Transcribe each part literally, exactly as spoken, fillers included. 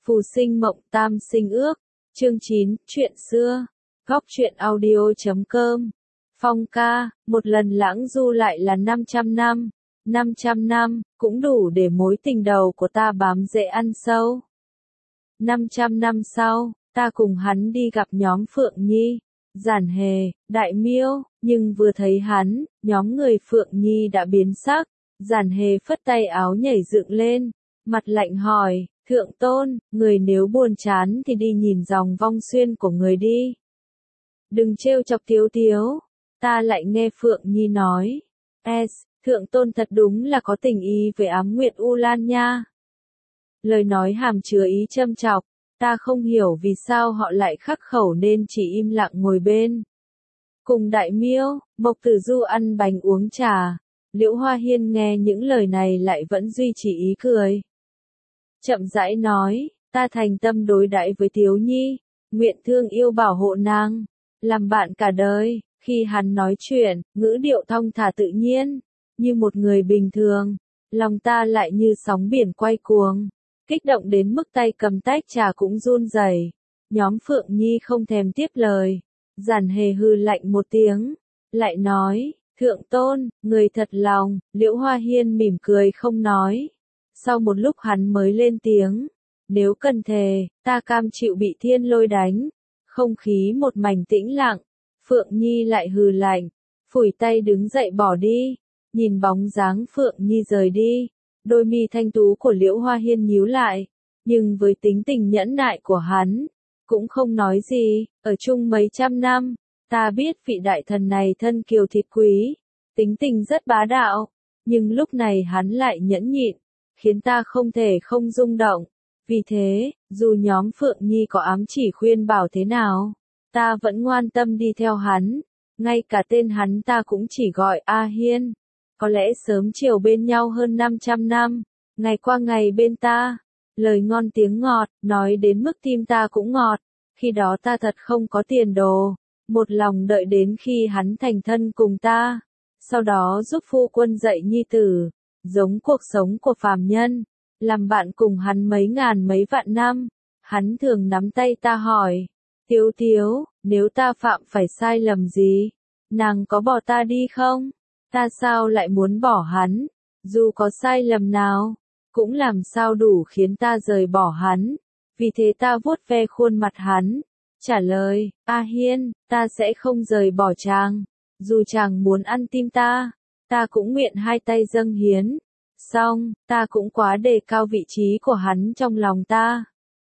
Phù sinh mộng tam sinh ước. Chương chín, chuyện xưa. Góc truyện audio chấm com. Phong ca, một lần lãng du lại là năm trăm năm. năm trăm năm, cũng đủ để mối tình đầu của ta bám rễ ăn sâu. năm trăm năm sau, ta cùng hắn đi gặp nhóm Phượng Nhi, Giản Hề, Đại Miêu, nhưng vừa thấy hắn, nhóm người Phượng Nhi đã biến sắc. Giản Hề phất tay áo nhảy dựng lên, mặt lạnh hỏi, Thượng Tôn, người nếu buồn chán thì đi nhìn dòng vong xuyên của người đi. Đừng trêu chọc Tiếu Tiếu. Ta lại nghe Phượng Nhi nói, S, Thượng Tôn thật đúng là có tình ý với Ám Nguyệt U Lan nha. Lời nói hàm chứa ý châm chọc, ta không hiểu vì sao họ lại khắc khẩu nên chỉ im lặng ngồi bên. Cùng Đại Miêu, Mộc Tử Du ăn bánh uống trà, Liễu Hoa Hiên nghe những lời này lại vẫn duy trì ý cười. Chậm rãi nói, ta thành tâm đối đãi với Tiếu Nhi, nguyện thương yêu bảo hộ nàng, làm bạn cả đời. Khi hắn nói chuyện, ngữ điệu thong thả tự nhiên, như một người bình thường, lòng ta lại như sóng biển quay cuồng, kích động đến mức tay cầm tách trà cũng run rẩy. Nhóm Phượng Nhi không thèm tiếp lời, Giản Hề hừ lạnh một tiếng, lại nói, Thượng Tôn, người thật lòng. Liễu Hoa Hiên mỉm cười không nói. Sau một lúc hắn mới lên tiếng, nếu cần thề, ta cam chịu bị thiên lôi đánh. Không khí một mảnh tĩnh lặng. Phượng Nhi lại hừ lạnh, phủi tay đứng dậy bỏ đi. Nhìn bóng dáng Phượng Nhi rời đi, đôi mi thanh tú của Liễu Hoa Hiên nhíu lại, nhưng với tính tình nhẫn nại của hắn, cũng không nói gì. Ở chung mấy trăm năm, ta biết vị đại thần này thân kiều thịt quý, tính tình rất bá đạo, nhưng lúc này hắn lại nhẫn nhịn, khiến ta không thể không rung động. Vì thế, dù nhóm Phượng Nhi có ám chỉ khuyên bảo thế nào, ta vẫn ngoan tâm đi theo hắn, ngay cả tên hắn ta cũng chỉ gọi A Hiên. Có lẽ sớm chiều bên nhau hơn năm trăm năm, ngày qua ngày bên ta, lời ngon tiếng ngọt, nói đến mức tim ta cũng ngọt. Khi đó ta thật không có tiền đồ, một lòng đợi đến khi hắn thành thân cùng ta, sau đó giúp phu quân dạy nhi tử, giống cuộc sống của phàm nhân, làm bạn cùng hắn mấy ngàn mấy vạn năm. Hắn thường nắm tay ta hỏi, Tiếu Tiếu, nếu ta phạm phải sai lầm gì, nàng có bỏ ta đi không? Ta sao lại muốn bỏ hắn? Dù có sai lầm nào, cũng làm sao đủ khiến ta rời bỏ hắn. Vì thế ta vuốt ve khuôn mặt hắn, trả lời, A Hiên, ta sẽ không rời bỏ chàng. Dù chàng muốn ăn tim ta, ta cũng nguyện hai tay dâng hiến. Xong, ta cũng quá đề cao vị trí của hắn trong lòng ta.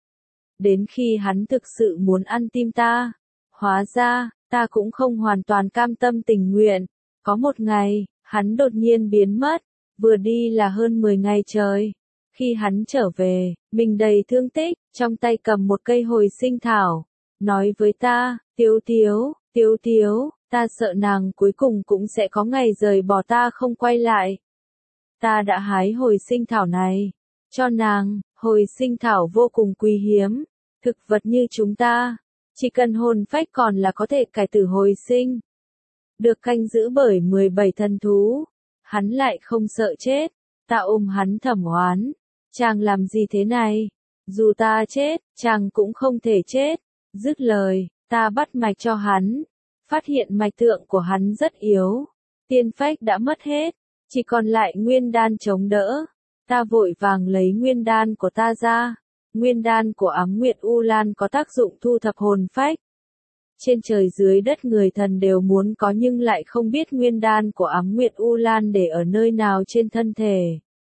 Đến khi hắn thực sự muốn ăn tim ta, hóa ra, ta cũng không hoàn toàn cam tâm tình nguyện. Có một ngày, hắn đột nhiên biến mất, vừa đi là hơn mười ngày trời. Khi hắn trở về, mình đầy thương tích, trong tay cầm một cây hồi sinh thảo, nói với ta, Tiếu Tiếu, Tiếu Tiếu, ta sợ nàng cuối cùng cũng sẽ có ngày rời bỏ ta không quay lại. Ta đã hái hồi sinh thảo này cho nàng. Hồi sinh thảo vô cùng quý hiếm, thực vật như chúng ta, chỉ cần hồn phách còn là có thể cải tử hồi sinh. Được canh giữ bởi mười bảy thần thú, hắn lại không sợ chết. Ta ôm hắn thầm oán, chàng làm gì thế này? Dù ta chết, chàng cũng không thể chết. Dứt lời, ta bắt mạch cho hắn, phát hiện mạch tượng của hắn rất yếu, tiên phách đã mất hết, chỉ còn lại nguyên đan chống đỡ. Ta vội vàng lấy nguyên đan của ta ra. Nguyên đan của Ám Nguyệt U Lan có tác dụng thu thập hồn phách. Trên trời dưới đất người thần đều muốn có nhưng lại không biết nguyên đan của Ám Nguyệt U Lan để ở nơi nào trên thân thể.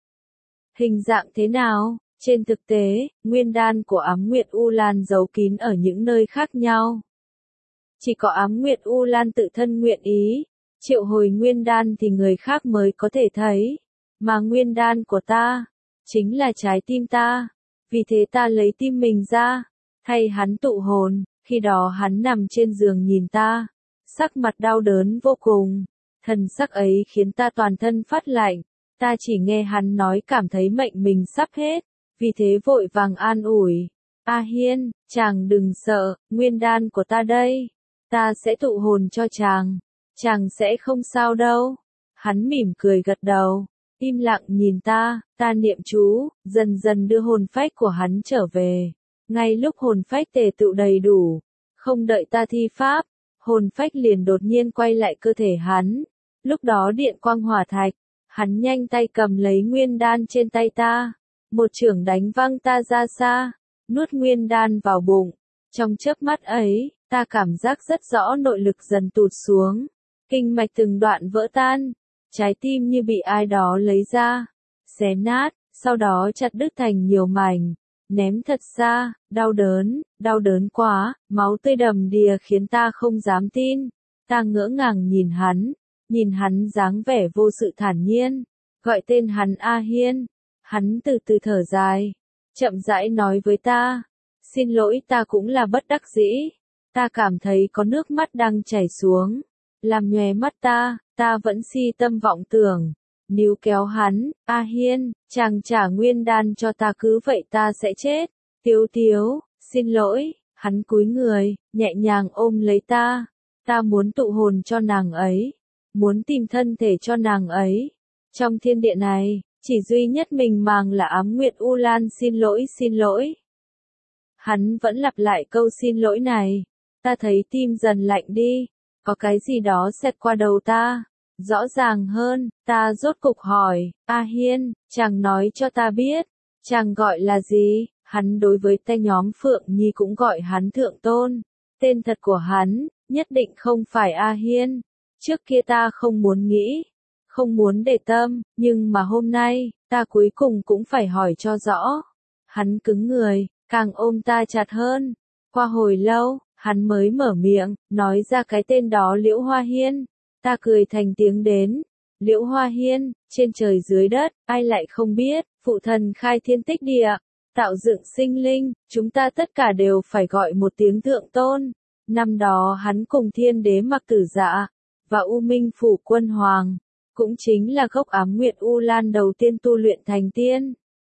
Hình dạng thế nào? Trên thực tế, nguyên đan của Ám Nguyệt U Lan giấu kín ở những nơi khác nhau. Chỉ có Ám Nguyệt U Lan tự thân nguyện ý triệu hồi nguyên đan thì người khác mới có thể thấy. Mà nguyên đan của ta, chính là trái tim ta. Vì thế ta lấy tim mình ra, thay hắn tụ hồn. Khi đó hắn nằm trên giường nhìn ta, sắc mặt đau đớn vô cùng. Thần sắc ấy khiến ta toàn thân phát lạnh. Ta chỉ nghe hắn nói cảm thấy mệnh mình sắp hết. Vì thế vội vàng an ủi. A Hiên, chàng đừng sợ, nguyên đan của ta đây. Ta sẽ tụ hồn cho chàng. Chàng sẽ không sao đâu. Hắn mỉm cười gật đầu. Im lặng nhìn ta, ta niệm chú, dần dần đưa hồn phách của hắn trở về. Ngay lúc hồn phách tề tựu đầy đủ, không đợi ta thi pháp, hồn phách liền đột nhiên quay lại cơ thể hắn. Lúc đó điện quang hỏa thạch, hắn nhanh tay cầm lấy nguyên đan trên tay ta, một chưởng đánh văng ta ra xa, nuốt nguyên đan vào bụng. Trong chớp mắt ấy, ta cảm giác rất rõ nội lực dần tụt xuống, kinh mạch từng đoạn vỡ tan, trái tim như bị ai đó lấy ra, xé nát, sau đó chặt đứt thành nhiều mảnh, ném thật xa, đau đớn, đau đớn quá, máu tươi đầm đìa khiến ta không dám tin. Ta ngỡ ngàng nhìn hắn, nhìn hắn dáng vẻ vô sự thản nhiên, gọi tên hắn A Hiên. Hắn từ từ thở dài, chậm rãi nói với ta, xin lỗi, ta cũng là bất đắc dĩ. Ta cảm thấy có nước mắt đang chảy xuống, làm nhòe mắt ta, ta vẫn si tâm vọng tưởng, níu kéo hắn, A Hiên, chàng trả nguyên đan cho ta, cứ vậy ta sẽ chết. Tiếu Tiếu, xin lỗi. Hắn cúi người, nhẹ nhàng ôm lấy ta. Ta muốn tụ hồn cho nàng ấy, muốn tìm thân thể cho nàng ấy. Trong thiên địa này, chỉ duy nhất mình màng là Ám Nguyệt U Lan, xin lỗi, xin lỗi. Hắn vẫn lặp lại câu xin lỗi này. Ta thấy tim dần lạnh đi, có cái gì đó xẹt qua đầu ta. Rõ ràng hơn, ta rốt cục hỏi, A Hiên, chàng nói cho ta biết, chàng gọi là gì? Hắn đối với tay nhóm Phượng Nhi cũng gọi hắn Thượng Tôn. Tên thật của hắn, nhất định không phải A Hiên. Trước kia ta không muốn nghĩ, không muốn để tâm, nhưng mà hôm nay, ta cuối cùng cũng phải hỏi cho rõ. Hắn cứng người, càng ôm ta chặt hơn. Qua hồi lâu, hắn mới mở miệng, nói ra cái tên đó, Liễu Hoa Hiên. Ta cười thành tiếng đến. Liễu Hoa Hiên, trên trời dưới đất, ai lại không biết, phụ thần khai thiên tích địa, tạo dựng sinh linh, chúng ta tất cả đều phải gọi một tiếng Thượng Tôn. Năm đó hắn cùng Thiên Đế Mặc Tử Dạ và U Minh Phủ Quân Hoàng, cũng chính là gốc Ám Nguyệt U Lan đầu tiên tu luyện thành tiên.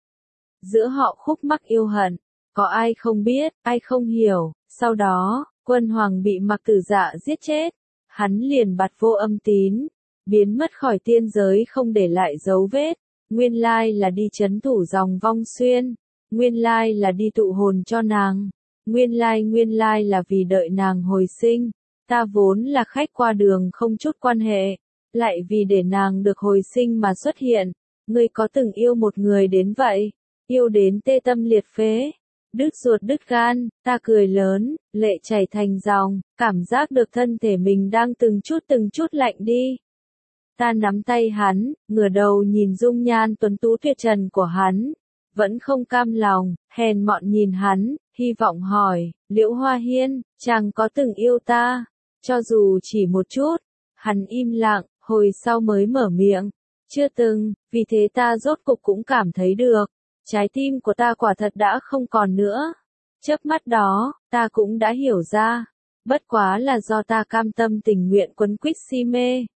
Giữa họ khúc mắc yêu hận, có ai không biết, ai không hiểu. Sau đó, Quân Hoàng bị Mặc Tử Dạ giết chết, hắn liền bạt vô âm tín, biến mất khỏi tiên giới không để lại dấu vết. Nguyên lai là đi trấn thủ dòng Vong Xuyên, nguyên lai là đi tụ hồn cho nàng, nguyên lai nguyên lai là vì đợi nàng hồi sinh. Ta vốn là khách qua đường không chút quan hệ, lại vì để nàng được hồi sinh mà xuất hiện. Ngươi có từng yêu một người đến vậy, yêu đến tê tâm liệt phế, đứt ruột đứt gan? Ta cười lớn, lệ chảy thành dòng, cảm giác được thân thể mình đang từng chút từng chút lạnh đi. Ta nắm tay hắn, ngửa đầu nhìn dung nhan tuấn tú tuyệt trần của hắn, vẫn không cam lòng, hèn mọn nhìn hắn, hy vọng hỏi, Liễu Hoa Hiên, chàng có từng yêu ta? Cho dù chỉ một chút. Hắn im lặng, hồi sau mới mở miệng, chưa từng. Vì thế ta rốt cục cũng cảm thấy được, trái tim của ta quả thật đã không còn nữa. Chớp mắt đó, ta cũng đã hiểu ra, bất quá là do ta cam tâm tình nguyện quấn quýt si mê.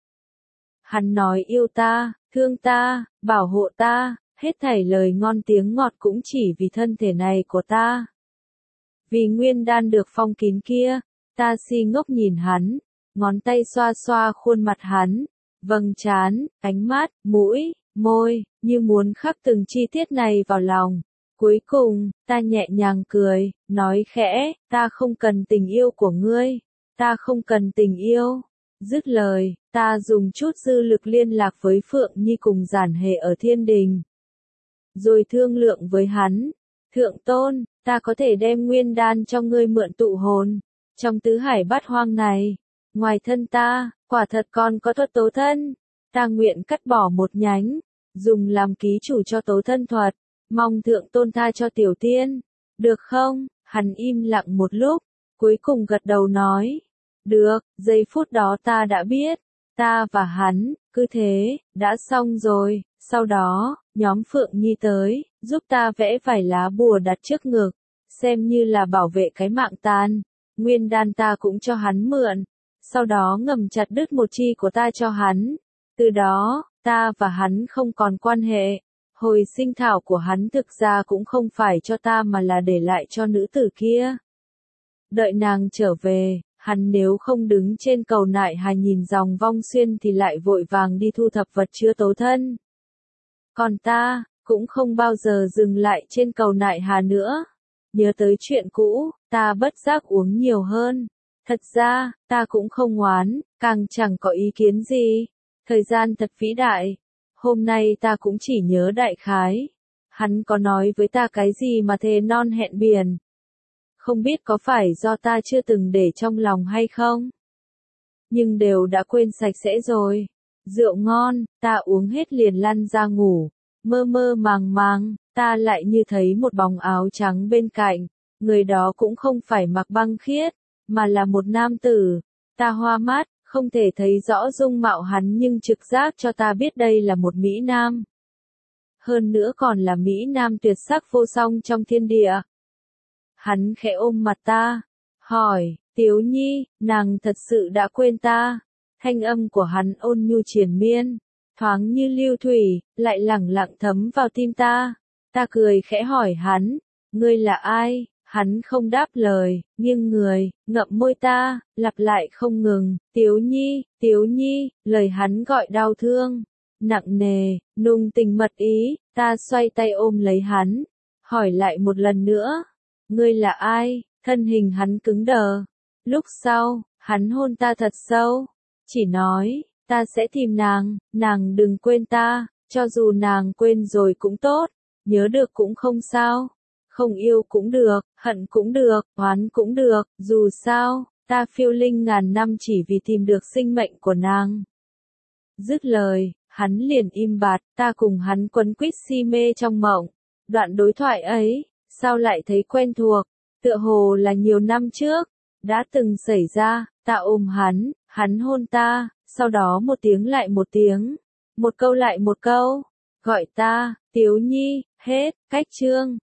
Hắn nói yêu ta, thương ta, bảo hộ ta, hết thảy lời ngon tiếng ngọt cũng chỉ vì thân thể này của ta. Vì nguyên đan được phong kín kia, ta si ngốc nhìn hắn, ngón tay xoa xoa khuôn mặt hắn, vầng trán, ánh mắt, mũi, môi, như muốn khắc từng chi tiết này vào lòng. Cuối cùng, ta nhẹ nhàng cười, nói khẽ, ta không cần tình yêu của ngươi, ta không cần tình yêu. Dứt lời, ta dùng chút dư lực liên lạc với Phượng Nhi cùng Giản Hề ở thiên đình. Rồi thương lượng với hắn, Thượng Tôn, ta có thể đem nguyên đan cho ngươi mượn tụ hồn. Trong tứ hải bát hoang này, ngoài thân ta, quả thật còn có thuật tố thân. Ta nguyện cắt bỏ một nhánh, dùng làm ký chủ cho tố thân thuật. Mong Thượng Tôn tha cho tiểu tiên. Được không? Hắn im lặng một lúc, cuối cùng gật đầu nói. Được. Giây phút đó ta đã biết, ta và hắn, cứ thế, đã xong rồi. Sau đó, nhóm Phượng Nhi tới, giúp ta vẽ vài lá bùa đặt trước ngực, xem như là bảo vệ cái mạng tan. Nguyên đan ta cũng cho hắn mượn, sau đó ngầm chặt đứt một chi của ta cho hắn. Từ đó, ta và hắn không còn quan hệ. Hồi sinh thảo của hắn thực ra cũng không phải cho ta mà là để lại cho nữ tử kia. Đợi nàng trở về, hắn nếu không đứng trên cầu nại hà nhìn dòng Vong Xuyên thì lại vội vàng đi thu thập vật chứa tố thân. Còn ta, cũng không bao giờ dừng lại trên cầu nại hà nữa. nhớ tới chuyện cũ, ta bất giác uống nhiều hơn. Thật ra, ta cũng không oán, càng chẳng có ý kiến gì. Thời gian thật vĩ đại. Hôm nay ta cũng chỉ nhớ đại khái. Hắn có nói với ta cái gì mà thề non hẹn biển. Không biết có phải do ta chưa từng để trong lòng hay không? Nhưng đều đã quên sạch sẽ rồi. Rượu ngon, ta uống hết liền lăn ra ngủ. Mơ mơ màng màng, ta lại như thấy một bóng áo trắng bên cạnh. Người đó cũng không phải Mạc Băng Khiết, mà là một nam tử. Ta hoa mắt, không thể thấy rõ dung mạo hắn nhưng trực giác cho ta biết đây là một Mỹ Nam. Hơn nữa còn là Mỹ Nam tuyệt sắc vô song trong thiên địa. Hắn khẽ ôm mặt ta, hỏi, Tiếu Nhi, nàng thật sự đã quên ta. Thanh âm của hắn ôn nhu triền miên, thoáng như lưu thủy, lại lẳng lặng thấm vào tim ta. Ta cười khẽ hỏi hắn, ngươi là ai? Hắn không đáp lời, nghiêng người, ngậm môi ta, lặp lại không ngừng, Tiếu Nhi, Tiếu Nhi, lời hắn gọi đau thương, nặng nề, nung tình mật ý. Ta xoay tay ôm lấy hắn, hỏi lại một lần nữa, ngươi là ai? Thân hình hắn cứng đờ. Lúc sau, hắn hôn ta thật sâu, chỉ nói, ta sẽ tìm nàng, nàng đừng quên ta, cho dù nàng quên rồi cũng tốt, nhớ được cũng không sao, không yêu cũng được, hận cũng được, oán cũng được, dù sao, ta phiêu linh ngàn năm chỉ vì tìm được sinh mệnh của nàng. Dứt lời, hắn liền im bặt, ta cùng hắn quấn quýt si mê trong mộng. Đoạn đối thoại ấy, sao lại thấy quen thuộc, tựa hồ là nhiều năm trước, đã từng xảy ra. Ta ôm hắn, hắn hôn ta, sau đó một tiếng lại một tiếng, một câu lại một câu, gọi ta, Tiếu Nhi, hết, cách chương.